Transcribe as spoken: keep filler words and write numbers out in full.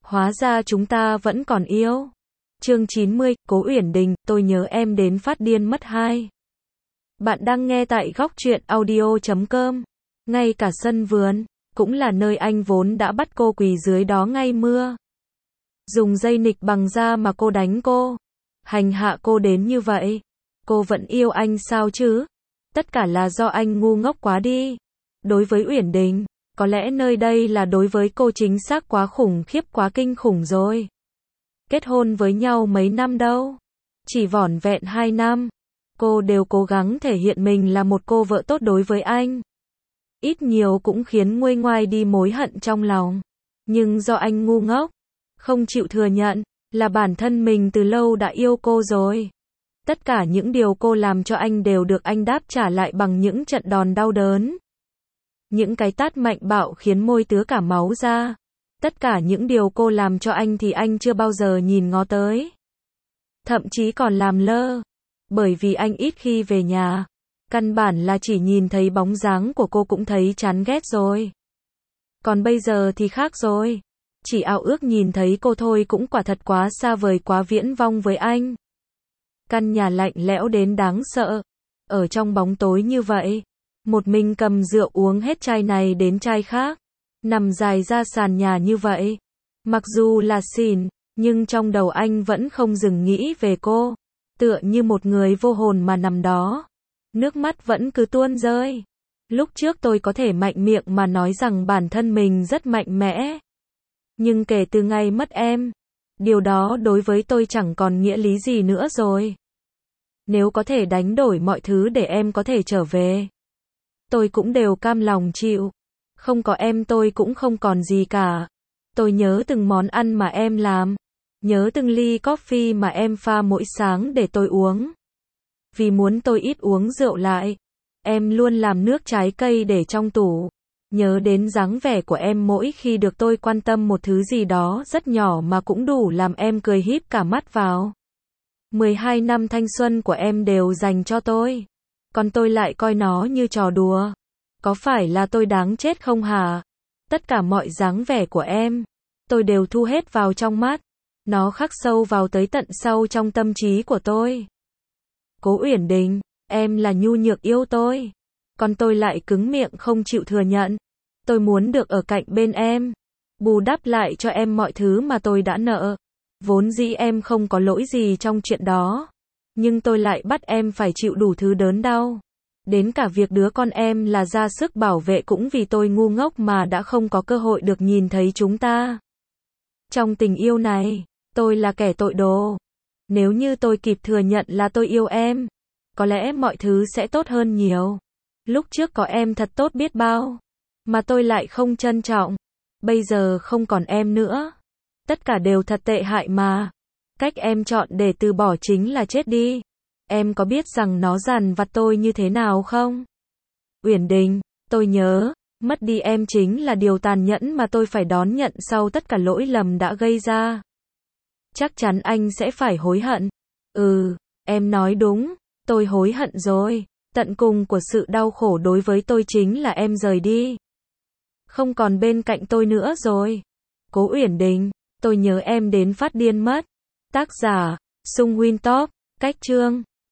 Hóa ra chúng ta vẫn còn yêu. Chương chín mươi, Cố Uyển Đình, tôi nhớ em đến phát điên mất hai. Bạn đang nghe tại góc truyện audio chấm com. Ngay cả sân vườn, cũng là nơi anh vốn đã bắt cô quỳ dưới đó ngay mưa. Dùng dây nịch bằng da mà cô đánh cô. Hành hạ cô đến như vậy. Cô vẫn yêu anh sao chứ? Tất cả là do anh ngu ngốc quá đi. Đối với Uyển Đình, có lẽ nơi đây là đối với cô chính xác quá khủng khiếp, quá kinh khủng rồi. Kết hôn với nhau mấy năm đâu. Chỉ vỏn vẹn hai năm. Cô đều cố gắng thể hiện mình là một cô vợ tốt đối với anh. Ít nhiều cũng khiến nguôi ngoai đi mối hận trong lòng. Nhưng do anh ngu ngốc, không chịu thừa nhận, là bản thân mình từ lâu đã yêu cô rồi. Tất cả những điều cô làm cho anh đều được anh đáp trả lại bằng những trận đòn đau đớn. Những cái tát mạnh bạo khiến môi tứa cả máu ra. Tất cả những điều cô làm cho anh thì anh chưa bao giờ nhìn ngó tới. Thậm chí còn làm lơ. Bởi vì anh ít khi về nhà. Căn bản là chỉ nhìn thấy bóng dáng của cô cũng thấy chán ghét rồi. Còn bây giờ thì khác rồi. Chỉ ao ước nhìn thấy cô thôi cũng quả thật quá xa vời, quá viễn vông với anh. Căn nhà lạnh lẽo đến đáng sợ. Ở trong bóng tối như vậy, một mình cầm rượu uống hết chai này đến chai khác. Nằm dài ra sàn nhà như vậy. Mặc dù là xỉn, nhưng trong đầu anh vẫn không dừng nghĩ về cô. Tựa như một người vô hồn mà nằm đó. Nước mắt vẫn cứ tuôn rơi. Lúc trước tôi có thể mạnh miệng mà nói rằng bản thân mình rất mạnh mẽ. Nhưng kể từ ngày mất em, điều đó đối với tôi chẳng còn nghĩa lý gì nữa rồi. Nếu có thể đánh đổi mọi thứ để em có thể trở về, tôi cũng đều cam lòng chịu. Không có em tôi cũng không còn gì cả. Tôi nhớ từng món ăn mà em làm. Nhớ từng ly coffee mà em pha mỗi sáng để tôi uống. Vì muốn tôi ít uống rượu lại, em luôn làm nước trái cây để trong tủ. Nhớ đến dáng vẻ của em mỗi khi được tôi quan tâm một thứ gì đó rất nhỏ mà cũng đủ làm em cười híp cả mắt vào. mười hai năm thanh xuân của em đều dành cho tôi. Còn tôi lại coi nó như trò đùa. Có phải là tôi đáng chết không hả? Tất cả mọi dáng vẻ của em, tôi đều thu hết vào trong mắt. Nó khắc sâu vào tới tận sâu trong tâm trí của tôi. Cố Uyển Đình, em là nhu nhược yêu tôi. Còn tôi lại cứng miệng không chịu thừa nhận. Tôi muốn được ở cạnh bên em. Bù đắp lại cho em mọi thứ mà tôi đã nợ. Vốn dĩ em không có lỗi gì trong chuyện đó. Nhưng tôi lại bắt em phải chịu đủ thứ đớn đau. Đến cả việc đứa con em là ra sức bảo vệ cũng vì tôi ngu ngốc mà đã không có cơ hội được nhìn thấy chúng ta. Trong tình yêu này, tôi là kẻ tội đồ. Nếu như tôi kịp thừa nhận là tôi yêu em, có lẽ mọi thứ sẽ tốt hơn nhiều. Lúc trước có em thật tốt biết bao, mà tôi lại không trân trọng. Bây giờ không còn em nữa. Tất cả đều thật tệ hại mà. Cách em chọn để từ bỏ chính là chết đi. Em có biết rằng nó dằn vặt tôi như thế nào không? Uyển Đình, tôi nhớ, mất đi em chính là điều tàn nhẫn mà tôi phải đón nhận sau tất cả lỗi lầm đã gây ra. Chắc chắn anh sẽ phải hối hận. Ừ, em nói đúng, tôi hối hận rồi. Tận cùng của sự đau khổ đối với tôi chính là em rời đi. Không còn bên cạnh tôi nữa rồi. Cố Uyển Đình, tôi nhớ em đến phát điên mất. Tác giả, Sung Win Top, cách chương.